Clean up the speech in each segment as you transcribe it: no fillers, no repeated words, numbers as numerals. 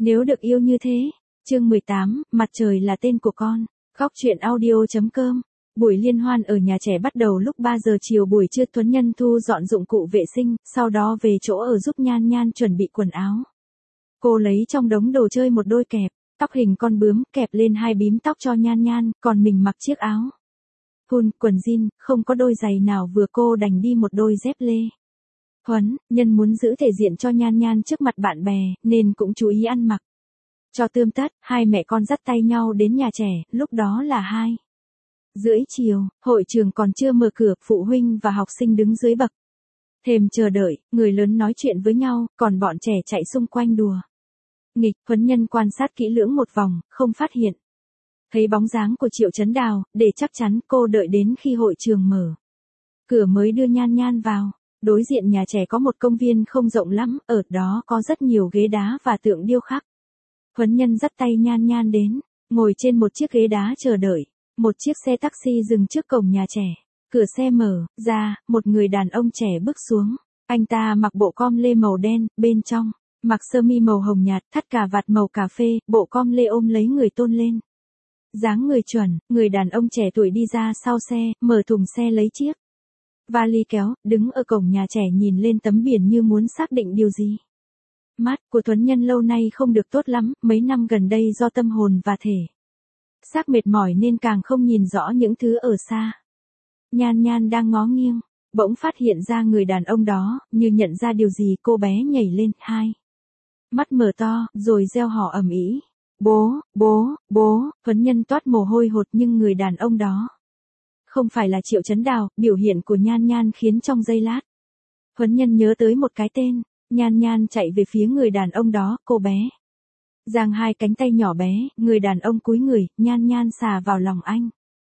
Nếu được yêu như thế. Chương 18, mặt trời là tên của con. Góc truyện audio.com. Buổi liên hoan ở nhà trẻ bắt đầu lúc 3 giờ chiều. Buổi trưa Tuấn Nhân thu dọn dụng cụ vệ sinh, sau đó về chỗ ở giúp Nhan Nhan chuẩn bị quần áo. Cô lấy trong đống đồ chơi một đôi kẹp, tóc hình con bướm, kẹp lên 2 bím tóc cho Nhan Nhan, còn mình mặc chiếc áo thun, quần jean, không có đôi giày nào vừa, cô đành đi một đôi dép lê. Nhân muốn giữ thể diện cho Nhan Nhan trước mặt bạn bè, nên cũng chú ý ăn mặc cho tươm tất. Hai mẹ con dắt tay nhau đến nhà trẻ, lúc đó là 2:30 chiều, hội trường còn chưa mở cửa, phụ huynh và học sinh đứng dưới bậc thềm chờ đợi, người lớn nói chuyện với nhau, còn bọn trẻ chạy xung quanh đùa nghịch. Nhân quan sát kỹ lưỡng một vòng, không phát hiện thấy bóng dáng của Triệu Chấn Đào, để chắc chắn cô đợi đến khi hội trường mở cửa mới đưa Nhan Nhan vào. Đối diện nhà trẻ có một công viên không rộng lắm, ở đó có rất nhiều ghế đá và tượng điêu khắc. Nhân dắt tay Nhan Nhan đến, ngồi trên một chiếc ghế đá chờ đợi. Một chiếc xe taxi dừng trước cổng nhà trẻ. Cửa xe mở ra, một người đàn ông trẻ bước xuống. Anh ta mặc bộ com lê màu đen, bên trong mặc sơ mi màu hồng nhạt, thắt cà vạt màu cà phê, bộ com lê ôm lấy người tôn lên. Dáng người chuẩn, người đàn ông trẻ tuổi đi ra sau xe, mở thùng xe lấy chiếc vali kéo, đứng ở cổng nhà trẻ nhìn lên tấm biển như muốn xác định điều gì. Mắt của Tuấn Nhân lâu nay không được tốt lắm, mấy năm gần đây do tâm hồn và thể xác mệt mỏi nên càng không nhìn rõ những thứ ở xa. Nhan Nhan đang ngó nghiêng, bỗng phát hiện ra người đàn ông đó, như nhận ra điều gì, cô bé nhảy lên, hai mắt mở to, rồi reo hò ầm ĩ. Bố, bố, bố. Nhân toát mồ hôi hột, nhưng người đàn ông đó không phải là Triệu Chấn Đào. Biểu hiện của Nhan Nhan khiến trong giây lát Nhân nhớ tới một cái tên. Nhan Nhan chạy về phía người đàn ông đó, cô bé giang hai cánh tay nhỏ bé, người đàn ông cúi người, Nhan Nhan xà vào lòng anh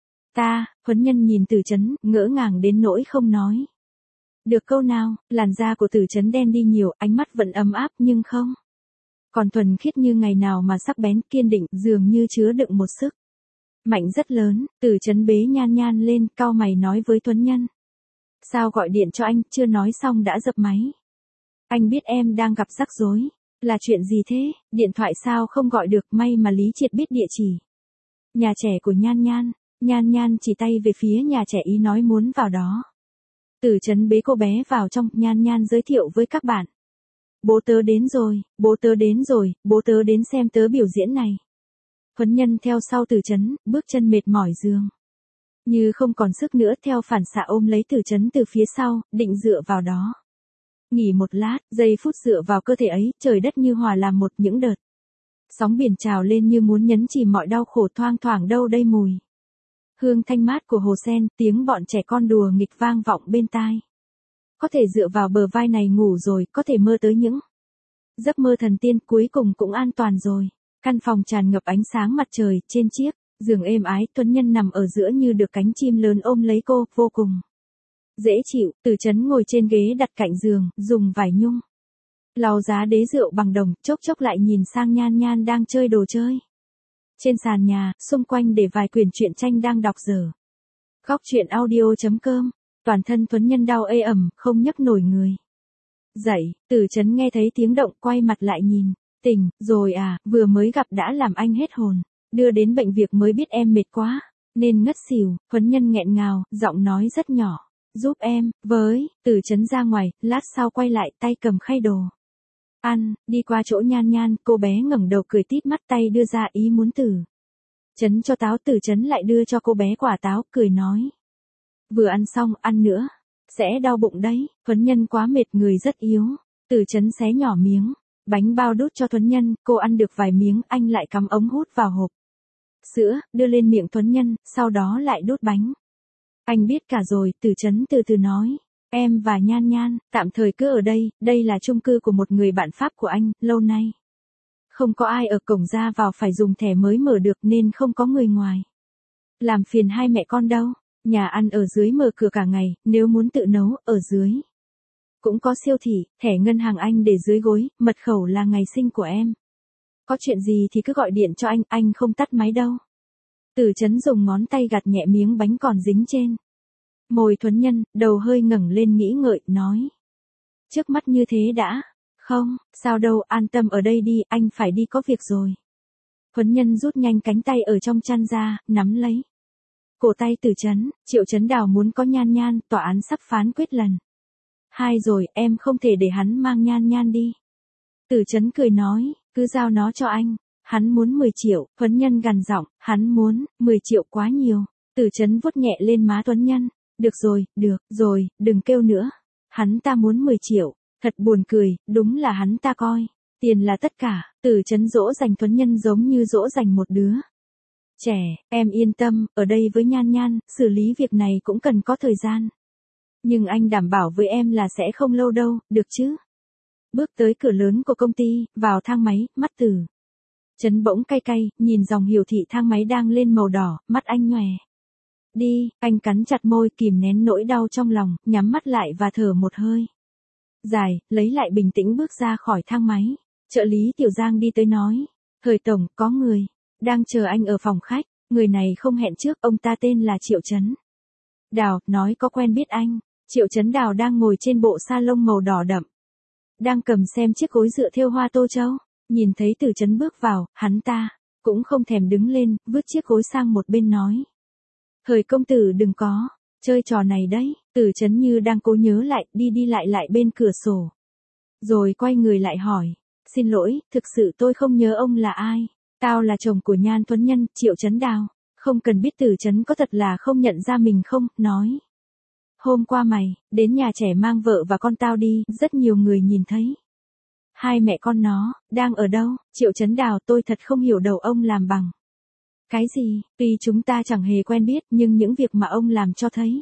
ta. Nhân nhìn Từ Chấn, ngỡ ngàng đến nỗi không nói được câu nào. Làn da của Từ Chấn đen đi nhiều, ánh mắt vẫn ấm áp nhưng không còn thuần khiết như ngày nào mà sắc bén, kiên định, dường như chứa đựng một sức mạnh rất lớn. Từ Chấn bế Nhan Nhan lên, cau mày nói với Tuấn Nhân. Sao gọi điện cho anh, chưa nói xong đã dập máy. Anh biết em đang gặp rắc rối. Là chuyện gì thế, điện thoại sao không gọi được, may mà Lý Triệt biết địa chỉ nhà trẻ của Nhan Nhan. Nhan Nhan chỉ tay về phía nhà trẻ ý nói muốn vào đó. Từ Chấn bế cô bé vào trong, Nhan Nhan giới thiệu với các bạn. Bố tớ đến rồi, bố tớ đến rồi, bố tớ đến xem tớ biểu diễn này. Nhân theo sau Từ Chấn, bước chân mệt mỏi dường như không còn sức nữa, theo phản xạ ôm lấy Từ Chấn từ phía sau, định dựa vào đó. Nghỉ một lát, giây phút dựa vào cơ thể ấy, trời đất như hòa làm một, những đợt sóng biển trào lên như muốn nhấn chìm mọi đau khổ, thoang thoảng đâu đây mùi hương thanh mát của hồ sen, tiếng bọn trẻ con đùa nghịch vang vọng bên tai. Có thể dựa vào bờ vai này ngủ rồi, có thể mơ tới những giấc mơ thần tiên, cuối cùng cũng an toàn rồi. Căn phòng tràn ngập ánh sáng mặt trời, trên chiếc giường êm ái, Tuấn Nhân nằm ở giữa như được cánh chim lớn ôm lấy cô, vô cùng dễ chịu. Từ Chấn ngồi trên ghế đặt cạnh giường, dùng vải nhung lau giá đế rượu bằng đồng, chốc chốc lại nhìn sang Nhan Nhan đang chơi đồ chơi trên sàn nhà, xung quanh để vài quyển truyện tranh đang đọc dở. Góc truyện audio.com. Toàn thân Tuấn Nhân đau ê ẩm, không nhấc nổi người dậy. Từ Chấn nghe thấy tiếng động, quay mặt lại nhìn. Tỉnh rồi à, vừa mới gặp đã làm anh hết hồn. Đưa đến bệnh viện mới biết em mệt quá nên ngất xỉu. Nhân nghẹn ngào, giọng nói rất nhỏ. Giúp em với. Từ Chấn ra ngoài, lát sau quay lại, tay cầm khay đồ ăn, đi qua chỗ Nhan Nhan, cô bé ngẩng đầu cười tít mắt, tay đưa ra ý muốn Từ Chấn cho táo. Từ Chấn lại đưa cho cô bé quả táo, cười nói. Vừa ăn xong, ăn nữa sẽ đau bụng đấy. Nhân quá mệt, người rất yếu. Từ Chấn xé nhỏ miếng bánh bao đút cho Nhân, cô ăn được vài miếng, anh lại cắm ống hút vào hộp sữa, đưa lên miệng Nhân, sau đó lại đút bánh. Anh biết cả rồi. Từ Chấn từ từ nói. Em và Nhan Nhan tạm thời cứ ở đây, đây là chung cư của một người bạn Pháp của anh, lâu nay không có ai ở, cổng ra vào phải dùng thẻ mới mở được nên không có người ngoài làm phiền hai mẹ con đâu. Nhà ăn ở dưới mở cửa cả ngày, nếu muốn tự nấu, ở dưới cũng có siêu thị, thẻ ngân hàng anh để dưới gối, mật khẩu là ngày sinh của em. Có chuyện gì thì cứ gọi điện cho anh không tắt máy đâu. Từ Chấn dùng ngón tay gạt nhẹ miếng bánh còn dính trên môi Nhân, đầu hơi ngẩng lên nghĩ ngợi, nói. Trước mắt như thế đã Không, sao đâu, an tâm ở đây đi, anh phải đi có việc rồi. Huấn Nhân rút nhanh cánh tay ở trong chăn ra, nắm lấy cổ tay Từ Chấn. Triệu Chấn Đào muốn có Nhan Nhan, tòa án sắp phán quyết lần 2 rồi, em không thể để hắn mang Nhan Nhan đi. Từ Chấn cười nói, cứ giao nó cho anh. Hắn muốn 10 triệu, Huấn Nhân gằn giọng, hắn muốn, 10 triệu quá nhiều. Từ Chấn vuốt nhẹ lên má Tuấn Nhân, được rồi, đừng kêu nữa. Hắn ta muốn 10 triệu, thật buồn cười, đúng là hắn ta coi tiền là tất cả. Từ Chấn dỗ dành Tuấn Nhân giống như dỗ dành một đứa trẻ, em yên tâm, ở đây với Nhan Nhan, xử lý việc này cũng cần có thời gian. Nhưng anh đảm bảo với em là sẽ không lâu đâu, được chứ? Bước tới cửa lớn của công ty, vào thang máy, mắt Từ Chấn bỗng cay cay, nhìn dòng hiển thị thang máy đang lên màu đỏ, mắt anh nhòe đi, anh cắn chặt môi kìm nén nỗi đau trong lòng, nhắm mắt lại và thở một hơi dài, lấy lại bình tĩnh bước ra khỏi thang máy. Trợ lý Tiểu Giang đi tới nói, Thời tổng, có người đang chờ anh ở phòng khách, người này không hẹn trước, ông ta tên là Triệu Chấn Đào, nói có quen biết anh. Triệu Chấn Đào đang ngồi trên bộ sa lông màu đỏ đậm, đang cầm xem chiếc gối dựa thêu hoa tô châu. Nhìn thấy Từ Chấn bước vào, hắn ta cũng không thèm đứng lên, vứt chiếc gối sang một bên nói, Thời công tử đừng có chơi trò này đấy. Từ Chấn như đang cố nhớ lại, đi lại bên cửa sổ, rồi quay người lại hỏi, xin lỗi, thực sự tôi không nhớ ông là ai. Tao là chồng của Nhan Tuấn Nhân, Triệu Chấn Đào. Không cần biết. Từ Chấn có thật là không nhận ra mình không, nói, hôm qua mày đến nhà trẻ mang vợ và con tao đi, rất nhiều người nhìn thấy. Hai mẹ con nó đang ở đâu? Triệu Chấn Đào, tôi thật không hiểu đầu ông làm bằng cái gì. Tuy chúng ta chẳng hề quen biết, nhưng những việc mà ông làm cho thấy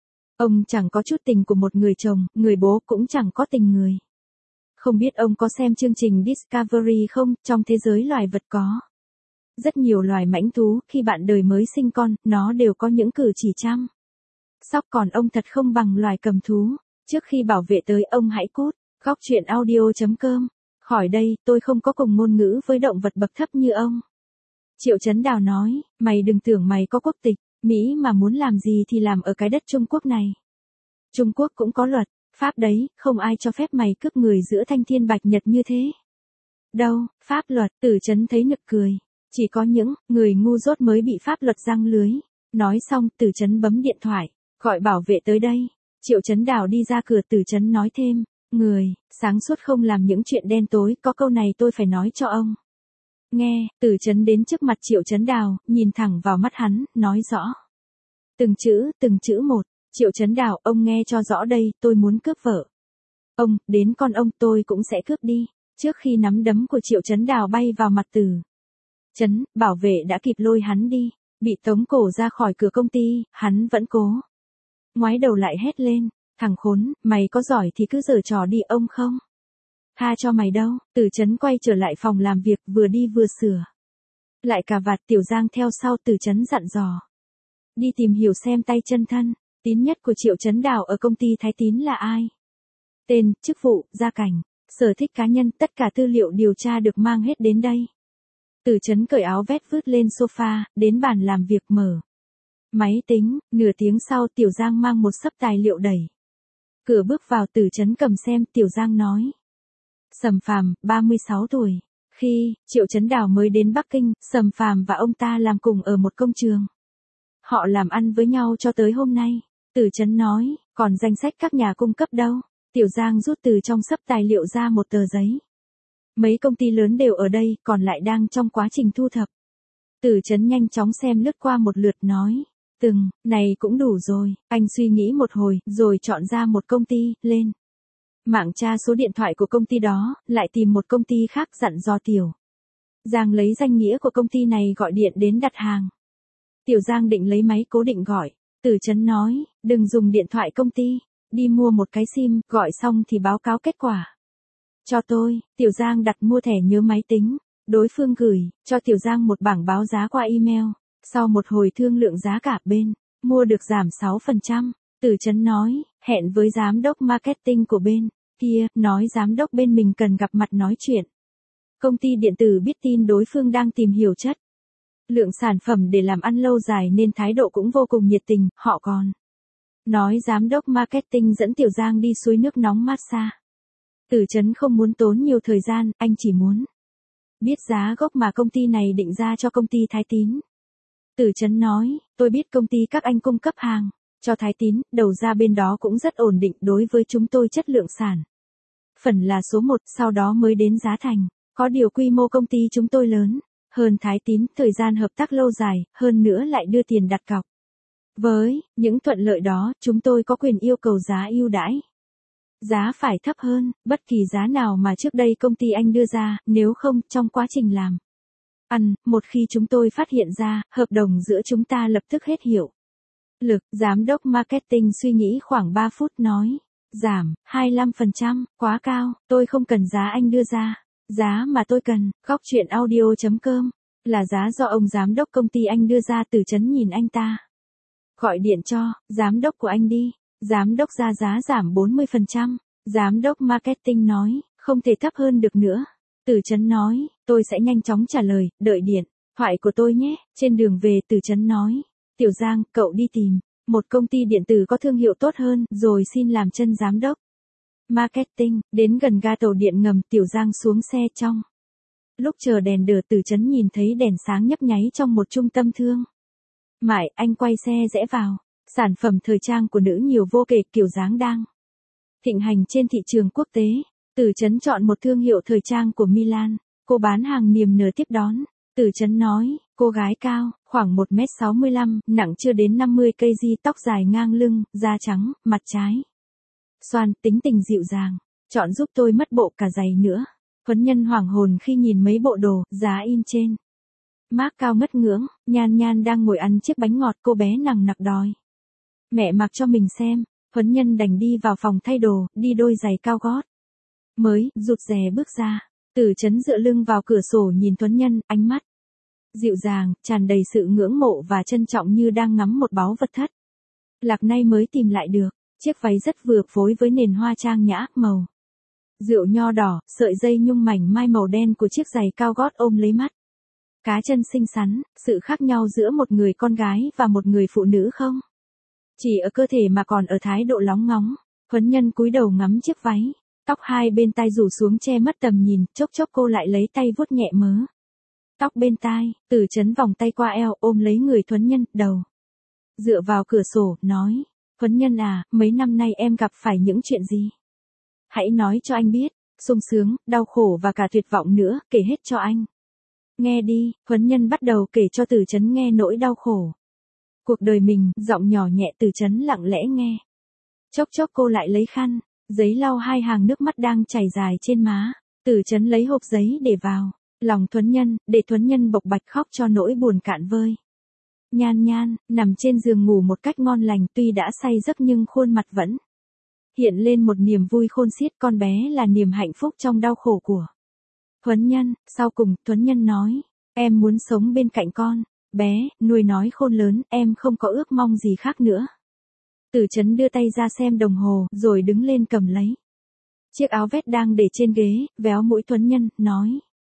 ông chẳng có chút tình của một người chồng, người bố cũng chẳng có tình người. Không biết ông có xem chương trình Discovery không? Trong thế giới loài vật có rất nhiều loài mãnh thú, khi bạn đời mới sinh con, nó đều có những cử chỉ chăm sóc, còn ông thật không bằng loài cầm thú. Trước khi bảo vệ tới, ông hãy cút. Góc truyện audio.com. Khỏi đây, tôi không có cùng ngôn ngữ với động vật bậc thấp như ông. Triệu Chấn Đào nói, mày đừng tưởng mày có quốc tịch Mỹ mà muốn làm gì thì làm ở cái đất Trung Quốc này. Trung Quốc cũng có luật pháp đấy, không ai cho phép mày cướp người giữa thanh thiên bạch nhật như thế. Đâu, pháp luật. Từ Chấn thấy nực cười. Chỉ có những người ngu dốt mới bị pháp luật giăng lưới. Nói xong, Từ Chấn bấm điện thoại, gọi bảo vệ tới đây. Triệu Chấn Đào đi ra cửa. Từ Chấn nói thêm, người sáng suốt không làm những chuyện đen tối, có câu này tôi phải nói cho ông nghe. Từ Chấn đến trước mặt Triệu Chấn Đào, nhìn thẳng vào mắt hắn, nói rõ từng chữ một. Triệu Chấn Đào, ông nghe cho rõ đây, tôi muốn cướp vợ ông, đến con ông tôi cũng sẽ cướp đi. Trước khi nắm đấm của Triệu Chấn Đào bay vào mặt Từ Chấn, bảo vệ đã kịp lôi hắn đi. Bị tống cổ ra khỏi cửa công ty, hắn vẫn cố ngoái đầu lại hét lên, thằng khốn, mày có giỏi thì cứ giở trò đi, ông không tha cho mày đâu. Từ Chấn quay trở lại phòng làm việc, vừa đi vừa sửa lại cà vạt. Tiểu Giang theo sau. Từ Chấn dặn dò, đi tìm hiểu xem tay chân thân tín nhất của Triệu Chấn Đào ở công ty Thái Tín là ai. Tên, chức vụ, gia cảnh, sở thích cá nhân, tất cả tư liệu điều tra được mang hết đến đây. Từ Chấn cởi áo vest vứt lên sofa, đến bàn làm việc mở máy tính. Nửa tiếng sau, Tiểu Giang mang một xấp tài liệu đẩy cửa bước vào. Từ Chấn cầm xem. Tiểu Giang nói, Sầm Phàm, 36 tuổi. Khi Triệu Chấn Đào mới đến Bắc Kinh, Sầm Phàm và ông ta làm cùng ở một công trường. Họ làm ăn với nhau cho tới hôm nay. Từ Chấn nói, còn danh sách các nhà cung cấp đâu? Tiểu Giang rút từ trong xấp tài liệu ra một tờ giấy. Mấy công ty lớn đều ở đây, còn lại đang trong quá trình thu thập. Từ Chấn nhanh chóng xem lướt qua một lượt, nói, này cũng đủ rồi. Anh suy nghĩ một hồi, rồi chọn ra một công ty, lên mạng tra số điện thoại của công ty đó, lại tìm một công ty khác, dặn dò Tiểu Giang lấy danh nghĩa của công ty này gọi điện đến đặt hàng. Tiểu Giang định lấy máy cố định gọi. Từ Chấn nói, đừng dùng điện thoại công ty, đi mua một cái sim, gọi xong thì báo cáo kết quả cho tôi. Tiểu Giang đặt mua thẻ nhớ máy tính. Đối phương gửi cho Tiểu Giang một bảng báo giá qua email. Sau một hồi thương lượng giá cả, bên mua được giảm 6%. Từ Chấn nói, hẹn với giám đốc marketing của bên kia, nói giám đốc bên mình cần gặp mặt nói chuyện. Công ty điện tử biết tin đối phương đang tìm hiểu chất lượng sản phẩm để làm ăn lâu dài nên thái độ cũng vô cùng nhiệt tình. Họ còn nói giám đốc marketing dẫn Tiểu Giang đi suối nước nóng massage. Từ Chấn không muốn tốn nhiều thời gian, anh chỉ muốn biết giá gốc mà công ty này định ra cho công ty Thái Tín. Từ Chấn nói, tôi biết công ty các anh cung cấp hàng cho Thái Tín, đầu ra bên đó cũng rất ổn định, đối với chúng tôi chất lượng sản phẩm là số 1, sau đó mới đến giá thành. Có điều quy mô công ty chúng tôi lớn hơn Thái Tín, thời gian hợp tác lâu dài, hơn nữa lại đưa tiền đặt cọc. Với những thuận lợi đó, chúng tôi có quyền yêu cầu giá ưu đãi. Giá phải thấp hơn bất kỳ giá nào mà trước đây công ty anh đưa ra, nếu không, trong quá trình làm ăn, một khi chúng tôi phát hiện ra, hợp đồng giữa chúng ta lập tức hết hiệu lực. Giám đốc marketing suy nghĩ khoảng 3 phút nói, giảm 25%, quá cao, tôi không cần giá anh đưa ra. Giá mà tôi cần, góc chuyện audio.com, là giá do ông giám đốc công ty anh đưa ra. Từ Chấn nhìn anh ta. Gọi điện cho giám đốc của anh đi. Giám đốc ra giá giảm 40%. Giám đốc marketing nói, không thể thấp hơn được nữa. Từ Chấn nói, tôi sẽ nhanh chóng trả lời, đợi điện thoại của tôi nhé. Trên đường về, Từ Chấn nói, Tiểu Giang, cậu đi tìm một công ty điện tử có thương hiệu tốt hơn, rồi xin làm chân giám đốc marketing. Đến gần ga tàu điện ngầm, Tiểu Giang xuống xe. Trong lúc chờ đèn đờ, Từ Chấn nhìn thấy đèn sáng nhấp nháy trong một trung tâm thương mại. Anh quay xe rẽ vào. Sản phẩm thời trang của nữ nhiều vô kể, kiểu dáng đang thịnh hành trên thị trường quốc tế. Từ Chấn chọn một thương hiệu thời trang của Milan. Cô bán hàng niềm nở tiếp đón. Từ Chấn nói, cô gái cao, khoảng 1m65, nặng chưa đến 50 kg, tóc dài ngang lưng, da trắng, mặt trái xoan, tính tình dịu dàng. Chọn giúp tôi mất bộ cả giày nữa. Huấn Nhân hoảng hồn khi nhìn mấy bộ đồ, giá in trên mác cao ngất ngưỡng. Nhan Nhan đang ngồi ăn chiếc bánh ngọt, cô bé nằng nặc đòi mẹ mặc cho mình xem. Huấn Nhân đành đi vào phòng thay đồ, đi đôi giày cao gót mới, rụt rè bước ra. Từ Chấn dựa lưng vào cửa sổ nhìn Huấn Nhân, ánh mắt dịu dàng, tràn đầy sự ngưỡng mộ và trân trọng, như đang ngắm một báu vật thất lạc nay mới tìm lại được. Chiếc váy rất vừa phối với nền hoa trang nhã, màu rượu nho đỏ, sợi dây nhung mảnh mai màu đen của chiếc giày cao gót ôm lấy mắt cá chân xinh xắn. Sự khác nhau giữa một người con gái và một người phụ nữ không chỉ ở cơ thể mà còn ở thái độ lóng ngóng. Huấn Nhân cúi đầu ngắm chiếc váy, tóc hai bên tai rủ xuống che mất tầm nhìn, chốc chốc cô lại lấy tay vuốt nhẹ mớ tóc bên tai. Từ Chấn vòng tay qua eo, ôm lấy người Huấn Nhân, đầu dựa vào cửa sổ, nói, Huấn Nhân à, mấy năm nay em gặp phải những chuyện gì? Hãy nói cho anh biết, sung sướng, đau khổ và cả tuyệt vọng nữa, kể hết cho anh nghe đi. Huấn Nhân bắt đầu kể cho Từ Chấn nghe nỗi đau khổ cuộc đời mình, giọng nhỏ nhẹ. Từ Chấn lặng lẽ nghe. Chốc chốc cô lại lấy khăn giấy lau hai hàng nước mắt đang chảy dài trên má. Từ Chấn lấy hộp giấy để vào lòng Huấn Nhân, để Huấn Nhân bộc bạch khóc cho nỗi buồn cạn vơi. Nhan Nhan nằm trên giường ngủ một cách ngon lành, tuy đã say giấc nhưng khuôn mặt vẫn hiện lên một niềm vui khôn xiết. Con bé là niềm hạnh phúc trong đau khổ của Huấn Nhân. Sau cùng, Huấn Nhân nói, em muốn sống bên cạnh con bé, nuôi nói khôn lớn, em không có ước mong gì khác nữa. Từ Chấn đưa tay ra xem đồng hồ, rồi đứng lên cầm lấy chiếc áo vest đang để trên ghế, véo mũi Huấn Nhân, nói,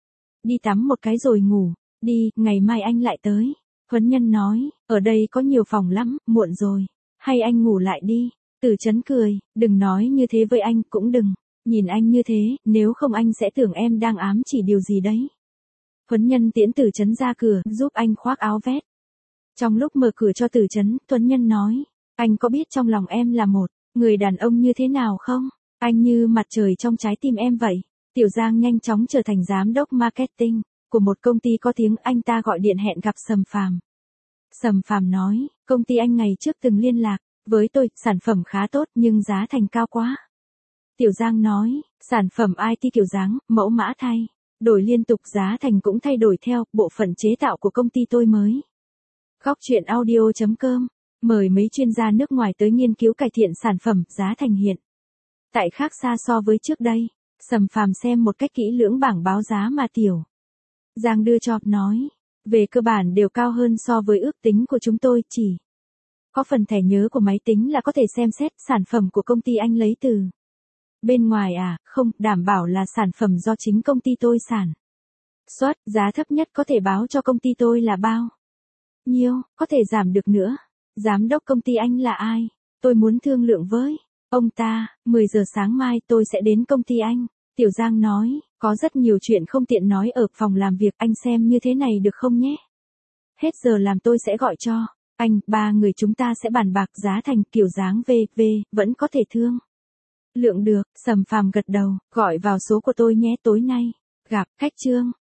đi tắm một cái rồi ngủ đi, ngày mai anh lại tới. Huấn Nhân nói, ở đây có nhiều phòng lắm, muộn rồi, hay anh ngủ lại đi. Từ Chấn cười, đừng nói như thế với anh, cũng đừng nhìn anh như thế, nếu không anh sẽ tưởng em đang ám chỉ điều gì đấy. Huấn Nhân tiễn Từ Chấn ra cửa, giúp anh khoác áo vest. Trong lúc mở cửa cho Từ Chấn, Huấn Nhân nói, anh có biết trong lòng em là một người đàn ông như thế nào không? Anh như mặt trời trong trái tim em vậy. Tiểu Giang nhanh chóng trở thành giám đốc marketing của một công ty có tiếng. Anh ta gọi điện hẹn gặp Sầm Phàm. Sầm Phàm nói, công ty anh ngày trước từng liên lạc với tôi, sản phẩm khá tốt nhưng giá thành cao quá. Tiểu Giang nói, sản phẩm IT kiểu dáng, mẫu mã thay đổi liên tục, giá thành cũng thay đổi theo, bộ phận chế tạo của công ty tôi mới. Góc chuyện audio.com mời mấy chuyên gia nước ngoài tới nghiên cứu cải thiện sản phẩm, giá thành hiện tại khác xa so với trước đây. Sầm Phàm xem một cách kỹ lưỡng bảng báo giá mà Tiểu Giang đưa cho, nói, về cơ bản đều cao hơn so với ước tính của chúng tôi, chỉ có phần thẻ nhớ của máy tính là có thể xem xét. Sản phẩm của công ty anh lấy từ bên ngoài à? Không, đảm bảo là sản phẩm do chính công ty tôi sản xuất. Giá thấp nhất có thể báo cho công ty tôi là bao nhiêu? Có thể giảm được nữa. Giám đốc công ty anh là ai? Tôi muốn thương lượng với Ông ta, 10 giờ sáng mai tôi sẽ đến công ty anh. Tiểu Giang nói, có rất nhiều chuyện không tiện nói ở phòng làm việc, anh xem như thế này được không nhé? Hết giờ làm tôi sẽ gọi cho anh, 3 người chúng ta sẽ bàn bạc giá thành. Kiểu dáng VV, vẫn có thể thương lượng được. Sầm Phàm gật đầu, gọi vào số của tôi nhé, tối nay gặp. Khách Trương.